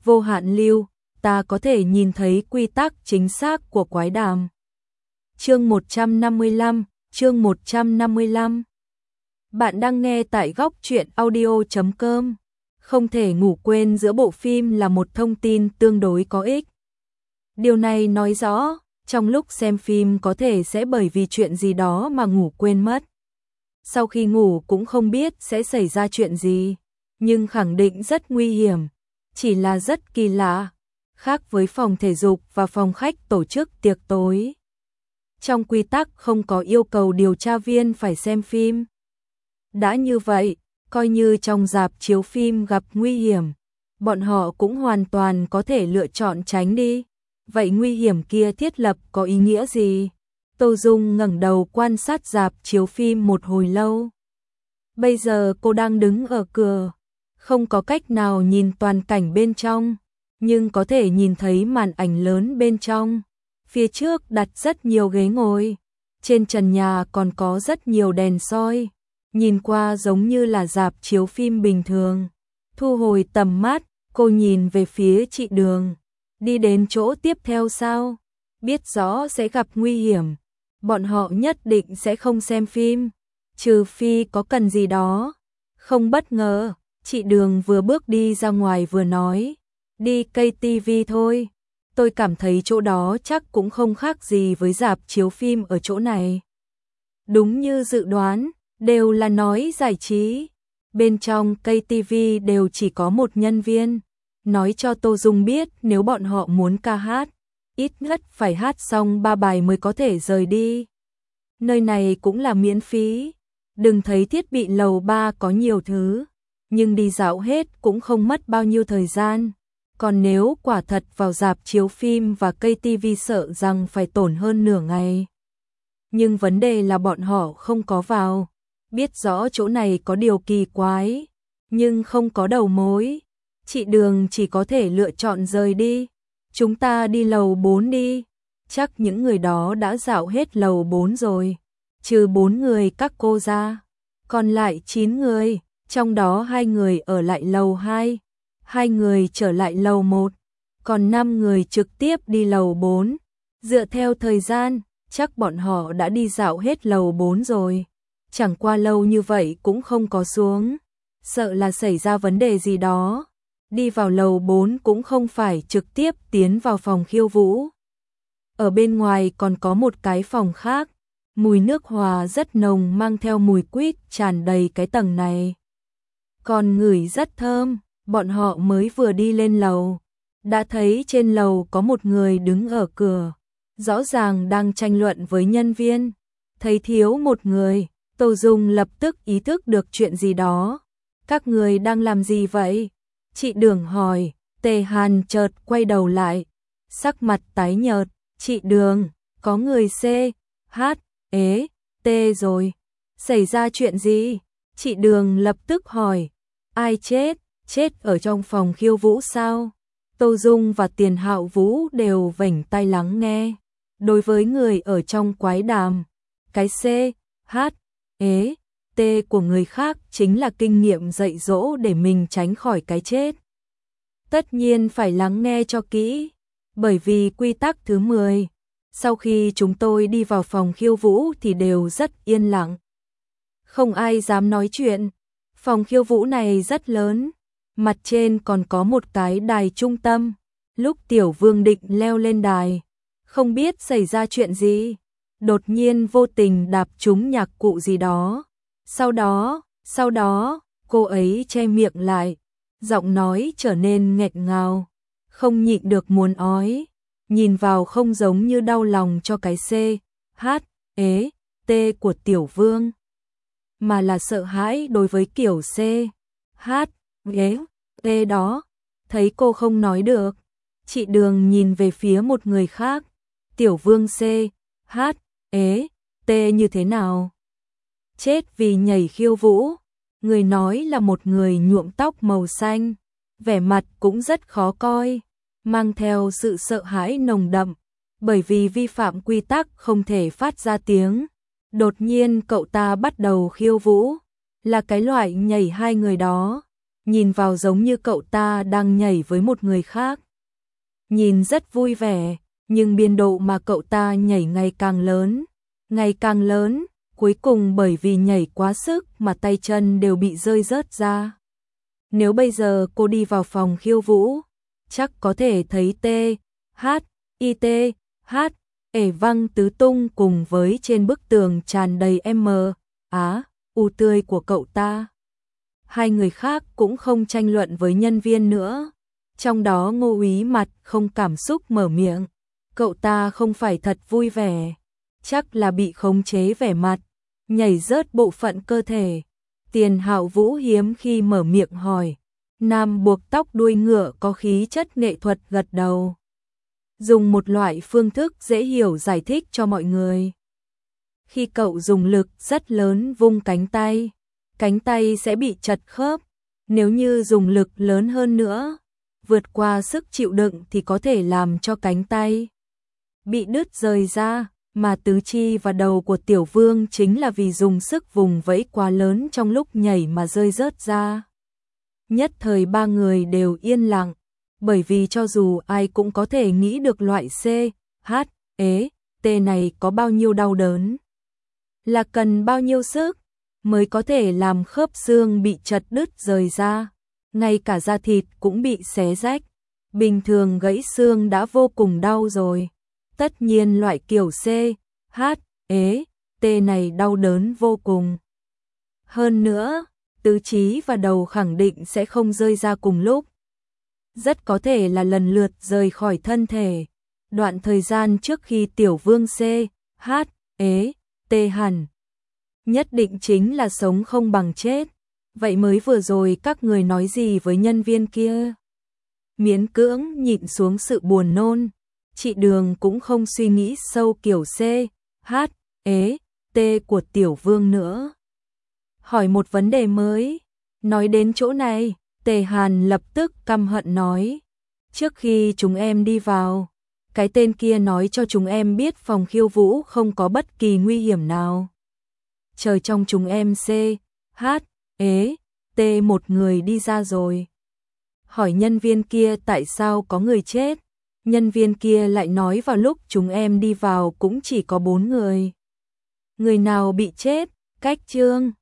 vô hạn lưu, ta có thể nhìn thấy quy tắc chính xác của quái đàm. Chương 155, chương 155. Bạn đang nghe tại góc truyện audio.com. Không thể ngủ quên giữa bộ phim là một thông tin tương đối có ích. Điều này nói rõ, trong lúc xem phim có thể sẽ bởi vì chuyện gì đó mà ngủ quên mất. Sau khi ngủ cũng không biết sẽ xảy ra chuyện gì, nhưng khẳng định rất nguy hiểm, chỉ là rất kỳ lạ, khác với phòng thể dục và phòng khách tổ chức tiệc tối. Trong quy tắc không có yêu cầu điều tra viên phải xem phim. Đã như vậy, coi như trong rạp chiếu phim gặp nguy hiểm, bọn họ cũng hoàn toàn có thể lựa chọn tránh đi. Vậy nguy hiểm kia thiết lập có ý nghĩa gì? Tô Dung ngẩng đầu quan sát rạp chiếu phim một hồi lâu. Bây giờ cô đang đứng ở cửa, không có cách nào nhìn toàn cảnh bên trong, nhưng có thể nhìn thấy màn ảnh lớn bên trong. Phía trước đặt rất nhiều ghế ngồi, trên trần nhà còn có rất nhiều đèn soi, nhìn qua giống như là rạp chiếu phim bình thường. Thu hồi tầm mắt, cô nhìn về phía chị Đường. Đi đến chỗ tiếp theo sao? Biết rõ sẽ gặp nguy hiểm, bọn họ nhất định sẽ không xem phim, trừ phi có cần gì đó. Không bất ngờ, chị Đường vừa bước đi ra ngoài vừa nói, đi KTV thôi, tôi cảm thấy chỗ đó chắc cũng không khác gì với rạp chiếu phim ở chỗ này. Đúng như dự đoán, đều là nói giải trí. Bên trong KTV đều chỉ có một nhân viên, nói cho Tô Dung biết nếu bọn họ muốn ca hát, ít nhất phải hát xong 3 bài mới có thể rời đi. Nơi này cũng là miễn phí, đừng thấy thiết bị lầu 3 có nhiều thứ, nhưng đi dạo hết cũng không mất bao nhiêu thời gian. Còn nếu quả thật vào rạp chiếu phim và KTV sợ rằng phải tốn hơn nửa ngày. Nhưng vấn đề là bọn họ không có vào, biết rõ chỗ này có điều kỳ quái, nhưng không có đầu mối. Chị Đường chỉ có thể lựa chọn rời đi. Chúng ta đi lầu 4 đi. Chắc những người đó đã dạo hết lầu 4 rồi. Trừ 4 người các cô ra. Còn lại 9 người, trong đó 2 người ở lại lầu 2. 2 người trở lại lầu 1. Còn 5 người trực tiếp đi lầu 4. Dựa theo thời gian, chắc bọn họ đã đi dạo hết lầu 4 rồi. Chẳng qua lâu như vậy cũng không có xuống. Sợ là xảy ra vấn đề gì đó. Đi vào lầu 4 cũng không phải trực tiếp tiến vào phòng khiêu vũ. Ở bên ngoài còn có một cái phòng khác, mùi nước hoa rất nồng mang theo mùi quýt tràn đầy cái tầng này. Còn ngửi rất thơm, bọn họ mới vừa đi lên lầu, đã thấy trên lầu có một người đứng ở cửa, rõ ràng đang tranh luận với nhân viên. Thấy thiếu một người, Tô Dung lập tức ý thức được chuyện gì đó. Các người đang làm gì vậy? Chị Đường hỏi. Tề Hàn chợt quay đầu lại, sắc mặt tái nhợt. Chị Đường, có người C, H, ế, T rồi. Xảy ra chuyện gì? Chị Đường lập tức hỏi. Ai chết? Chết ở trong phòng khiêu vũ sao? Tô Dung và Tiền Hạo Vũ đều vểnh tai lắng nghe. Đối với người ở trong quái đàm, cái C, H, ế, T của người khác chính là kinh nghiệm dạy dỗ để mình tránh khỏi cái chết. Tất nhiên phải lắng nghe cho kỹ, bởi vì quy tắc thứ 10, sau khi chúng tôi đi vào phòng khiêu vũ thì đều rất yên lặng. Không ai dám nói chuyện, phòng khiêu vũ này rất lớn, mặt trên còn có một cái đài trung tâm. Lúc Tiểu Vương định leo lên đài, không biết xảy ra chuyện gì, đột nhiên vô tình đạp trúng nhạc cụ gì đó. Sau đó, cô ấy che miệng lại, giọng nói trở nên nghẹn ngào, không nhịn được muốn ói, nhìn vào không giống như đau lòng cho cái C, H, ế, T của Tiểu Vương, mà là sợ hãi đối với kiểu C, H, ế, T đó. Thấy cô không nói được, chị Đường nhìn về phía một người khác. Tiểu Vương C, H, ế, T như thế nào? Chết vì nhảy khiêu vũ. Người nói là một người nhuộm tóc màu xanh, vẻ mặt cũng rất khó coi, mang theo sự sợ hãi nồng đậm, bởi vì vi phạm quy tắc không thể phát ra tiếng. Đột nhiên cậu ta bắt đầu khiêu vũ, là cái loại nhảy hai người đó. nhìn vào giống như cậu ta đang nhảy với một người khác. Nhìn rất vui vẻ, nhưng biên độ mà cậu ta nhảy ngày càng lớn, cuối cùng bởi vì nhảy quá sức mà tay chân đều bị rơi rớt ra. Nếu bây giờ cô đi vào phòng khiêu vũ, chắc có thể thấy ê văng tứ tung cùng với trên bức tường tràn đầy u tươi của cậu ta. Hai người khác cũng không tranh luận với nhân viên nữa. Trong đó Ngô Úy mặt không cảm xúc mở miệng. Cậu ta không phải thật vui vẻ, chắc là bị khống chế vẻ mặt, nhảy rớt bộ phận cơ thể. Tiền Hạo Vũ hiếm khi mở miệng hỏi. Nam buộc tóc đuôi ngựa có khí chất nghệ thuật gật đầu. Dùng một loại phương thức dễ hiểu giải thích cho mọi người. Khi cậu dùng lực rất lớn vung cánh tay sẽ bị chật khớp. Nếu như dùng lực lớn hơn nữa, vượt qua sức chịu đựng thì có thể làm cho cánh tay bị đứt rời ra, mà tứ chi và đầu của Tiểu Vương chính là vì dùng sức vùng vẫy quá lớn trong lúc nhảy mà rơi rớt ra. Nhất thời ba người đều yên lặng, bởi vì cho dù ai cũng có thể nghĩ được loại T này có bao nhiêu đau đớn, là cần bao nhiêu sức mới có thể làm khớp xương bị chật đứt rời ra, ngay cả da thịt cũng bị xé rách. Bình thường gãy xương đã vô cùng đau rồi, tất nhiên loại kiểu T này đau đớn vô cùng. Hơn nữa, tứ chi và đầu khẳng định sẽ không rơi ra cùng lúc. Rất có thể là lần lượt rời khỏi thân thể. Đoạn thời gian trước khi Tiểu Vương hẳn nhất định chính là sống không bằng chết. Vậy mới vừa rồi các người nói gì với nhân viên kia? Miễn cưỡng nhịn xuống sự buồn nôn, chị Đường cũng không suy nghĩ sâu kiểu T của Tiểu Vương nữa. Hỏi một vấn đề mới. Nói đến chỗ này, Tề Hàn lập tức căm hận nói. Trước khi chúng em đi vào, cái tên kia nói cho chúng em biết phòng khiêu vũ không có bất kỳ nguy hiểm nào. Chờ trong chúng em một người đi ra rồi. Hỏi nhân viên kia tại sao có người chết. Nhân viên kia lại nói vào lúc chúng em đi vào cũng chỉ có 4 người. Người nào bị chết, cách chương